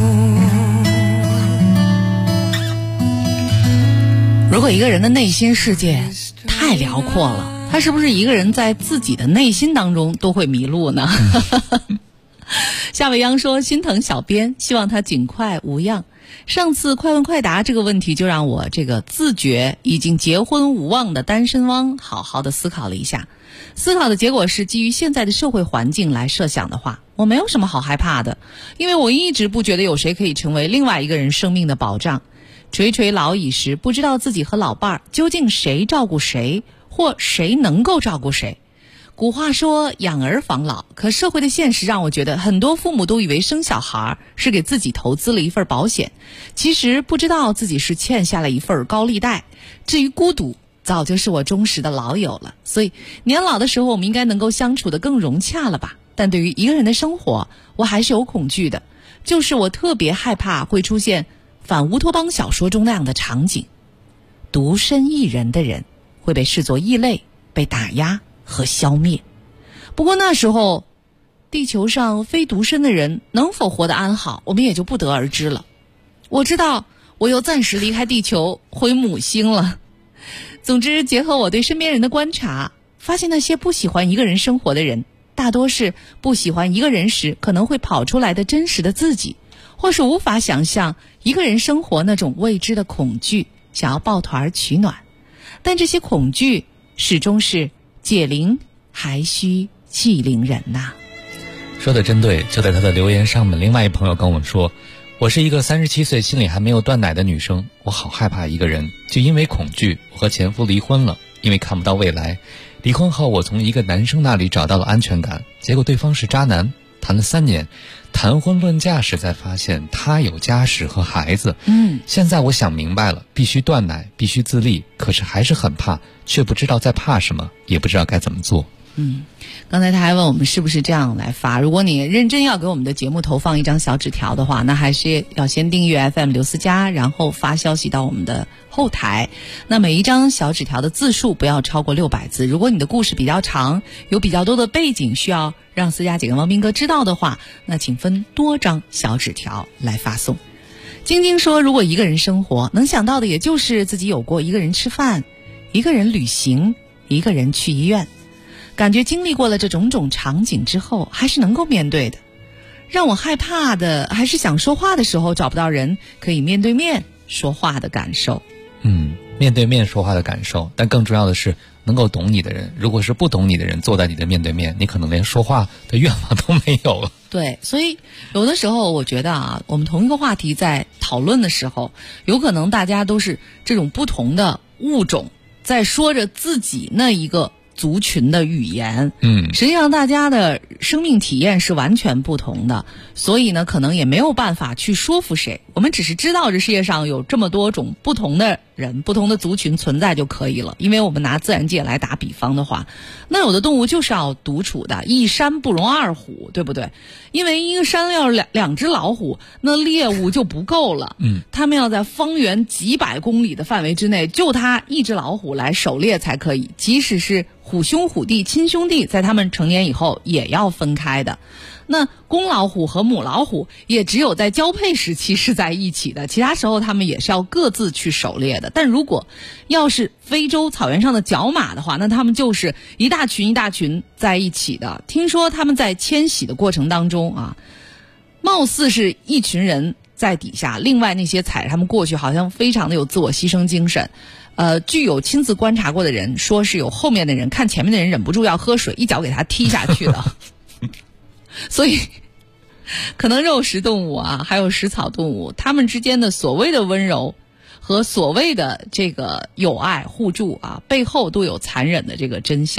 如果一个人的内心世界太辽阔了，他是不是一个人在自己的内心当中都会迷路呢？夏未央说心疼小编，希望他尽快无恙。上次快问快答这个问题就让我这个自觉已经结婚无望的单身汪好好的思考了一下。思考的结果是，基于现在的社会环境来设想的话，我没有什么好害怕的，因为我一直不觉得有谁可以成为另外一个人生命的保障。垂垂老矣时，不知道自己和老伴儿究竟谁照顾谁，或谁能够照顾谁。古话说养儿防老，可社会的现实让我觉得很多父母都以为生小孩是给自己投资了一份保险，其实不知道自己是欠下了一份高利贷。至于孤独，早就是我忠实的老友了。所以年老的时候我们应该能够相处得更融洽了吧。但对于一个人的生活，我还是有恐惧的，就是我特别害怕会出现反乌托邦小说中那样的场景，独身一人的人会被视作异类，被打压和消灭。不过那时候地球上非独身的人能否活得安好，我们也就不得而知了。我知道我又暂时离开地球回母星了。总之，结合我对身边人的观察，发现那些不喜欢一个人生活的人，大多是不喜欢一个人时可能会跑出来的真实的自己，或是无法想象一个人生活那种未知的恐惧，想要抱团取暖。但这些恐惧始终是解铃还须系铃人呐。 说的真对，就在他的留言上面，另外一朋友跟我说，我是一个37岁心里还没有断奶的女生，我好害怕一个人，就因为恐惧，我和前夫离婚了，因为看不到未来。离婚后我从一个男生那里找到了安全感，结果对方是渣男，谈了3年，谈婚论嫁时才发现他有家室和孩子。现在我想明白了，必须断奶，必须自立，可是还是很怕，却不知道在怕什么，也不知道该怎么做。 刚才他还问我们是不是这样来发，如果你认真要给我们的节目投放一张小纸条的话，那还是要先订阅 FM 刘思佳，然后发消息到我们的后台。那每一张小纸条的字数不要超过600字，如果你的故事比较长，有比较多的背景需要让思佳姐跟王斌哥知道的话，那请分多张小纸条来发送。晶晶说，如果一个人生活，能想到的也就是自己有过一个人吃饭，一个人旅行，一个人去医院，感觉经历过了这种种场景之后，还是能够面对的。让我害怕的还是想说话的时候找不到人可以面对面说话的感受。 面对面说话的感受，但更重要的是能够懂你的人。如果是不懂你的人坐在你的面对面，你可能连说话的愿望都没有了。 对，所以有的时候我觉得我们同一个话题在讨论的时候，有可能大家都是这种不同的物种在说着自己那一个族群的语言。实际上大家的生命体验是完全不同的，所以呢可能也没有办法去说服谁，我们只是知道这世界上有这么多种不同的人，不同的族群存在就可以了。因为我们拿自然界来打比方的话，那有的动物就是要独处的，一山不容二虎，对不对？因为一个山要是两只老虎，那猎物就不够了。他们要在方圆几百公里的范围之内，就他一只老虎来狩猎才可以，即使是虎兄虎弟亲兄弟，在他们成年以后也要分开的。那公老虎和母老虎也只有在交配时期是在一起的，其他时候他们也是要各自去狩猎的。但如果要是非洲草原上的角马的话，那他们就是一大群一大群在一起的。听说他们在迁徙的过程当中貌似是一群人在底下，另外那些踩着他们过去好像非常的有自我牺牲精神。据有亲自观察过的人说，是有后面的人看前面的人忍不住要喝水，一脚给他踢下去的。所以可能肉食动物还有食草动物，它们之间的所谓的温柔和所谓的这个友爱互助背后都有残忍的这个真相。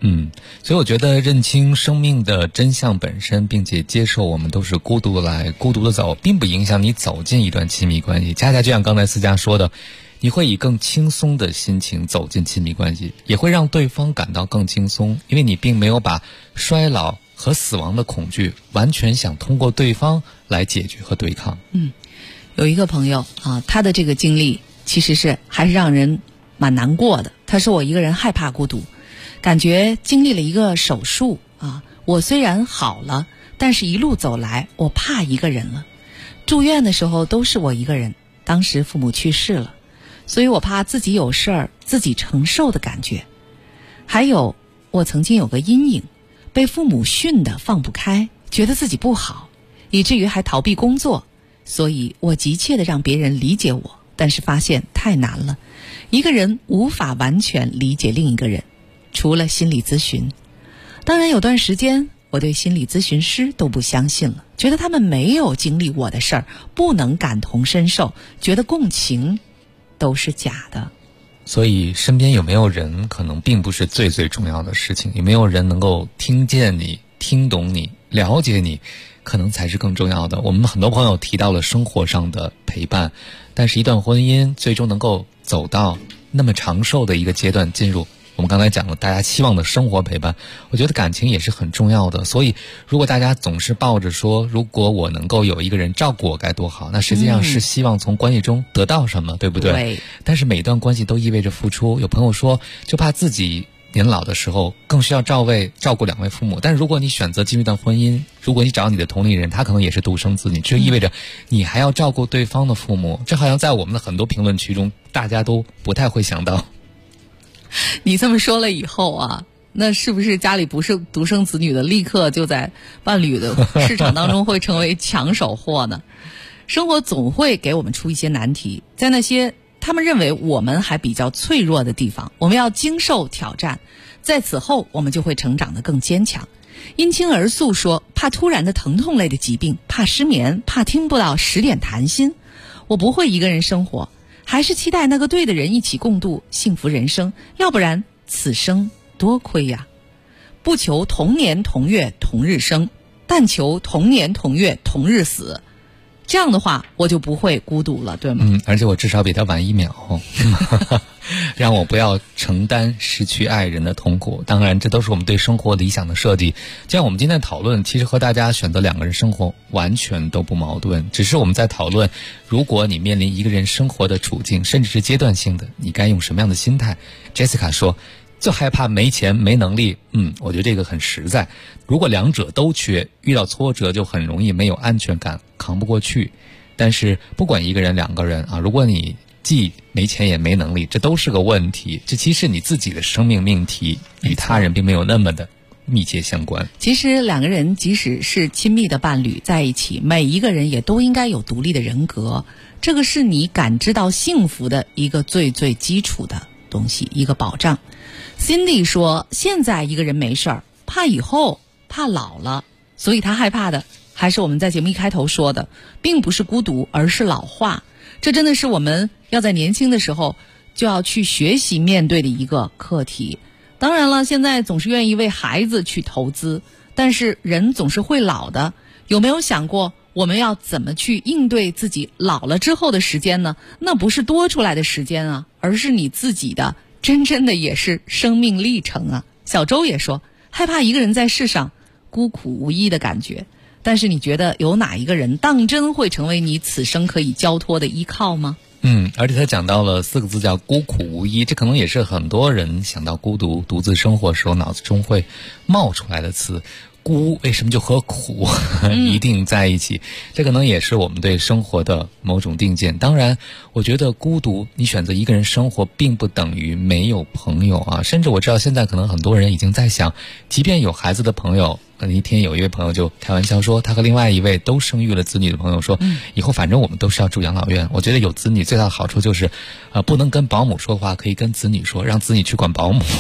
所以我觉得认清生命的真相本身，并且接受我们都是孤独来孤独的走，并不影响你走进一段亲密关系。恰恰就像刚才思佳说的，你会以更轻松的心情走进亲密关系，也会让对方感到更轻松，因为你并没有把衰老和死亡的恐惧完全想通过对方来解决和对抗。 有一个朋友啊，他的这个经历其实还是让人蛮难过的。他说我一个人害怕孤独，感觉经历了一个手术啊，我虽然好了，但是一路走来我怕一个人了。住院的时候都是我一个人，当时父母去世了，所以我怕自己有事儿自己承受的感觉。还有我曾经有个阴影，被父母训得放不开，觉得自己不好，以至于还逃避工作，所以我急切地让别人理解我，但是发现太难了，一个人无法完全理解另一个人，除了心理咨询。当然有段时间我对心理咨询师都不相信了，觉得他们没有经历我的事儿，不能感同身受，觉得共情都是假的。 所以身边有没有人可能并不是最重要的事情，有没有人能够听见你、听懂你、了解你，可能才是更重要的。我们很多朋友提到了生活上的陪伴，但是一段婚姻最终能够走到那么长寿的一个阶段，进入我们刚才讲了大家期望的生活陪伴，我觉得感情也是很重要的。所以如果大家总是抱着说如果我能够有一个人照顾我该多好，那实际上是希望从关系中得到什么，对不对？ 对。 但是每段关系都意味着付出，有朋友说就怕自己年老的时候更需要照顾两位父母，但是如果你选择进入一段婚姻，如果你找你的同龄人，他可能也是独生子女，这就意味着你还要照顾对方的父母，这好像在我们的很多评论区中大家都不太会想到。 你这么说了以后啊，那是不是家里不是独生子女的立刻就在伴侣的市场当中会成为抢手货呢？生活总会给我们出一些难题，在那些他们认为我们还比较脆弱的地方，我们要经受挑战，在此后我们就会成长得更坚强。因亲而诉说，怕突然的疼痛类的疾病，怕失眠，怕听不到10点谈心。我不会一个人生活，还是期待那个对的人一起共度幸福人生，要不然此生多亏呀。不求同年同月同日生，但求同年同月同日死。这样的话我就不会孤独了，对吗？ 而且我至少比他晚1秒让我不要承担失去爱人的痛苦。当然这都是我们对生活理想的设计，就像我们今天讨论，其实和大家选择2个人生活完全都不矛盾，只是我们在讨论如果你面临一个人生活的处境，甚至是阶段性的，你该用什么样的心态。 Jessica 说就害怕没钱没能力，我觉得这个很实在。如果2者都缺，遇到挫折就很容易没有安全感，扛不过去。但是不管1个人2个人啊，如果你既没钱也没能力，这都是个问题，这其实你自己的生命命题与他人并没有那么的密切相关。 其实2个人即使是亲密的伴侣在一起，每一个人也都应该有独立的人格，这个是你感知到幸福的一个最基础的东西，一个保障。Cindy 说现在一个人没事儿，怕以后，怕老了，所以他害怕的还是我们在节目一开头说的，并不是孤独，而是老化。这真的是我们要在年轻的时候就要去学习面对的一个课题。当然了，现在总是愿意为孩子去投资，但是人总是会老的，有没有想过我们要怎么去应对自己老了之后的时间呢？那不是多出来的时间啊，而是你自己的真的也是生命历程啊。小周也说害怕一个人在世上孤苦无依的感觉，但是你觉得有哪一个人当真会成为你此生可以交托的依靠吗？ 而且他讲到了4个字叫孤苦无依，这可能也是很多人想到孤独独自生活时候脑子中会冒出来的词。孤为什么就和苦一定在一起？这可能也是我们对生活的某种定见。当然我觉得孤独，你选择一个人生活并不等于没有朋友啊。甚至我知道现在可能很多人已经在想，即便有孩子的朋友，一天有一位朋友就开玩笑说，他和另外一位都生育了子女的朋友说，以后反正我们都是要住养老院。我觉得有子女最大的好处就是不能跟保姆说话，可以跟子女说，让子女去管保姆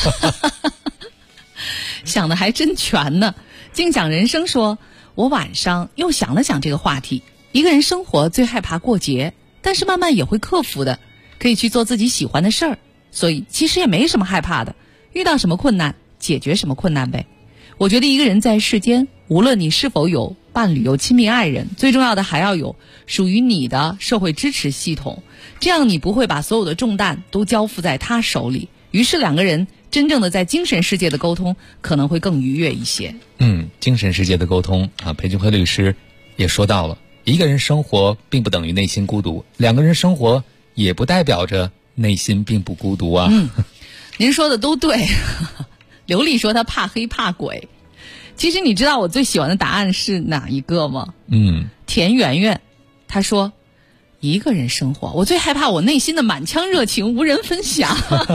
想的还真全呢。静讲人生说，我晚上又想了想这个话题，一个人生活最害怕过节，但是慢慢也会克服的，可以去做自己喜欢的事儿，所以其实也没什么害怕的，遇到什么困难解决什么困难呗。我觉得一个人在世间，无论你是否有伴侣、有亲密爱人，最重要的还要有属于你的社会支持系统，这样你不会把所有的重担都交付在他手里，于是两个人真正的在精神世界的沟通可能会更愉悦一些。 精神世界的沟通啊，裴俊辉律师也说到了，一个人生活并不等于内心孤独，两个人生活也不代表着内心并不孤独啊。 您说的都对。刘丽说她怕黑怕鬼，其实你知道我最喜欢的答案是哪一个吗？田圆圆她说，一个人生活，我最害怕我内心的满腔热情无人分享。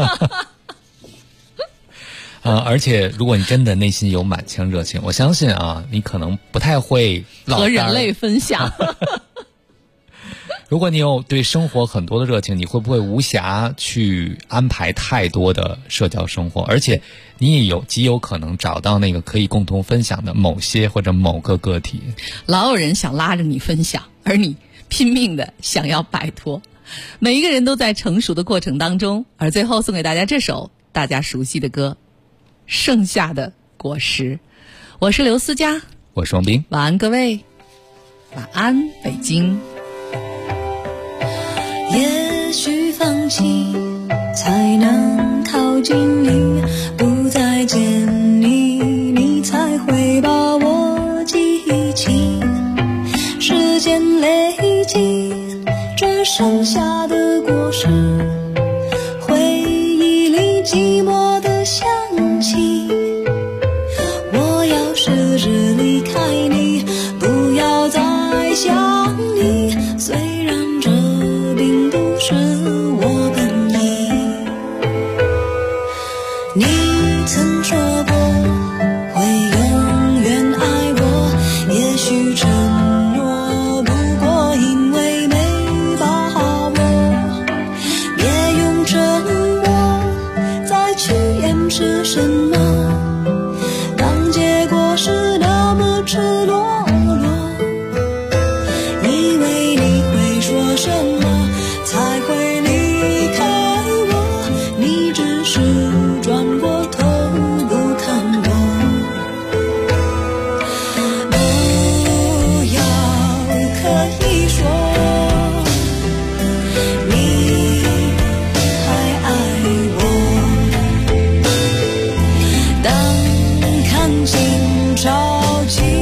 而且如果你真的内心有满腔热情，我相信啊，你可能不太会和人类分享。 如果你有对生活很多的热情，你会不会无暇去安排太多的社交生活？而且你也极有可能找到那个可以共同分享的某些或者某个个体。 老有人想拉着你分享，而你拼命的想要摆脱。每一个人都在成熟的过程当中，而最后送给大家这首大家熟悉的歌，剩下的果实。我是刘思佳， 我是王斌， 晚安各位，晚安北京。 也许放弃才能靠近你，不再见你，你才会把我记起。时间累积只剩下的果实，回忆里寂寞的香气。我要试着离开你，不要再想你，虽然这并不是我本意。你曾说过会永远爱我，也许承诺不过因为没把握，别用沉默再去掩饰什么，当结果是那么赤裸裸，以为你会说什么才会离开我，你只是转过头不看我。不要可以说你还爱我，当看心潮起